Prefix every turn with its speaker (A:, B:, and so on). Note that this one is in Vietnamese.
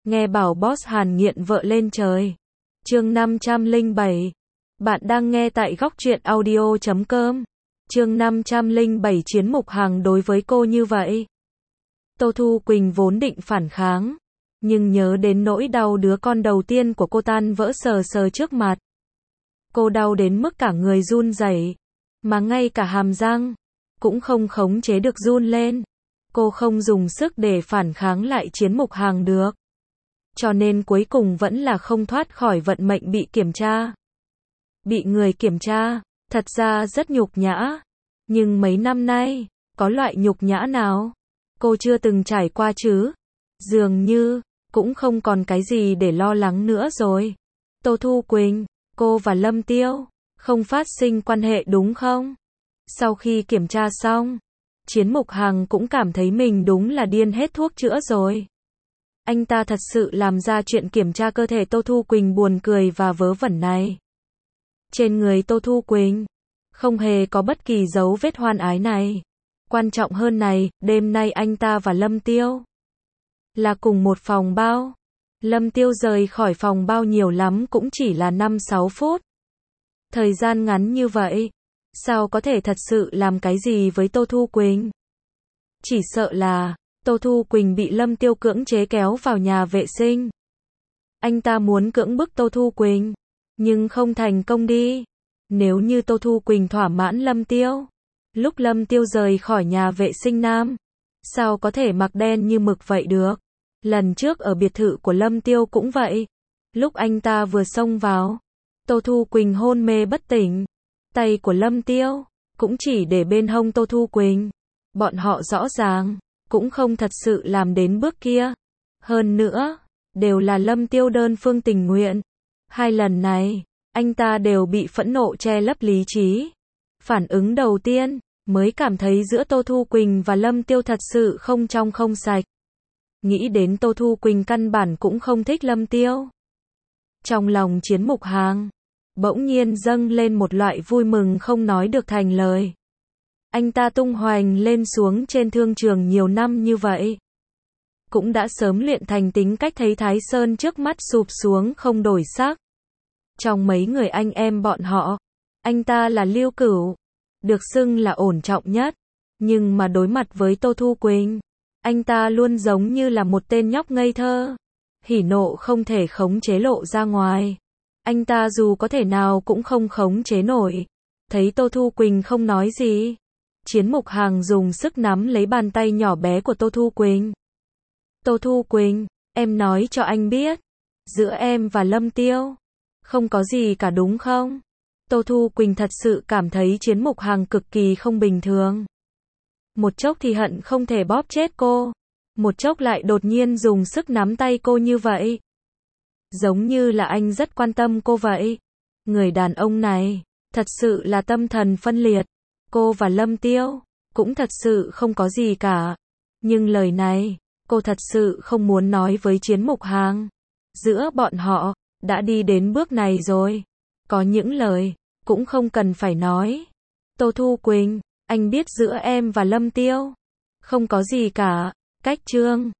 A: Nghe bảo boss Hàn nghiện vợ lên trời. Chương 507. Bạn đang nghe tại góc truyện audio.com. Chương 507 Chiến Mục Hằng đối với cô như vậy. Tô Thu Quỳnh vốn định phản kháng, nhưng nhớ đến nỗi đau đứa con đầu tiên của cô tan vỡ sờ sờ trước mặt. Cô đau đến mức cả người run rẩy, mà ngay cả hàm răng cũng không khống chế được run lên. Cô không dùng sức để phản kháng lại Chiến Mục Hằng được. Cho nên cuối cùng vẫn là không thoát khỏi vận mệnh bị kiểm tra. Bị người kiểm tra, thật ra rất nhục nhã. Nhưng mấy năm nay, có loại nhục nhã nào cô chưa từng trải qua chứ? Dường như, cũng không còn cái gì để lo lắng nữa rồi. Tô Thu Quỳnh, cô và Lâm Tiêu, không phát sinh quan hệ đúng không? Sau khi kiểm tra xong, Chiến Mục Hằng cũng cảm thấy mình đúng là điên hết thuốc chữa rồi. Anh ta thật sự làm ra chuyện kiểm tra cơ thể Tô Thu Quỳnh buồn cười và vớ vẩn này. Trên người Tô Thu Quỳnh, không hề có bất kỳ dấu vết hoan ái này. Quan trọng hơn này, đêm nay anh ta và Lâm Tiêu là cùng một phòng bao. Lâm Tiêu rời khỏi phòng bao nhiều lắm cũng chỉ là 5-6 phút. Thời gian ngắn như vậy, sao có thể thật sự làm cái gì với Tô Thu Quỳnh? Chỉ sợ là Tô Thu Quỳnh bị Lâm Tiêu cưỡng chế kéo vào nhà vệ sinh. Anh ta muốn cưỡng bức Tô Thu Quỳnh, nhưng không thành công đi. Nếu như Tô Thu Quỳnh thỏa mãn Lâm Tiêu, lúc Lâm Tiêu rời khỏi nhà vệ sinh nam, sao có thể mặc đen như mực vậy được? Lần trước ở biệt thự của Lâm Tiêu cũng vậy. Lúc anh ta vừa xông vào, Tô Thu Quỳnh hôn mê bất tỉnh. Tay của Lâm Tiêu cũng chỉ để bên hông Tô Thu Quỳnh. Bọn họ rõ ràng cũng không thật sự làm đến bước kia. Hơn nữa, đều là Lâm Tiêu đơn phương tình nguyện. Hai lần này, anh ta đều bị phẫn nộ che lấp lý trí. Phản ứng đầu tiên, mới cảm thấy giữa Tô Thu Quỳnh và Lâm Tiêu thật sự không trong không sạch. Nghĩ đến Tô Thu Quỳnh căn bản cũng không thích Lâm Tiêu. Trong lòng Chiến Mục Hằng bỗng nhiên dâng lên một loại vui mừng không nói được thành lời. Anh ta tung hoành lên xuống trên thương trường nhiều năm như vậy, cũng đã sớm luyện thành tính cách thấy Thái Sơn trước mắt sụp xuống không đổi sắc. Trong mấy người anh em bọn họ, anh ta là Lưu Cửu, được xưng là ổn trọng nhất. Nhưng mà đối mặt với Tô Thu Quỳnh, anh ta luôn giống như là một tên nhóc ngây thơ. Hỉ nộ không thể khống chế lộ ra ngoài. Anh ta dù có thể nào cũng không khống chế nổi. Thấy Tô Thu Quỳnh không nói gì, Chiến Mục Hằng dùng sức nắm lấy bàn tay nhỏ bé của Tô Thu Quỳnh. Tô Thu Quỳnh, em nói cho anh biết, giữa em và Lâm Tiêu không có gì cả đúng không? Tô Thu Quỳnh thật sự cảm thấy Chiến Mục Hằng cực kỳ không bình thường. Một chốc thì hận không thể bóp chết cô, một chốc lại đột nhiên dùng sức nắm tay cô như vậy. Giống như là anh rất quan tâm cô vậy. Người đàn ông này, thật sự là tâm thần phân liệt. Cô và Lâm Tiêu cũng thật sự không có gì cả. Nhưng lời này, cô thật sự không muốn nói với Chiến Mục Hằng. Giữa bọn họ, đã đi đến bước này rồi. Có những lời, cũng không cần phải nói. Tô Thu Quỳnh, anh biết giữa em và Lâm Tiêu không có gì cả. Cách chương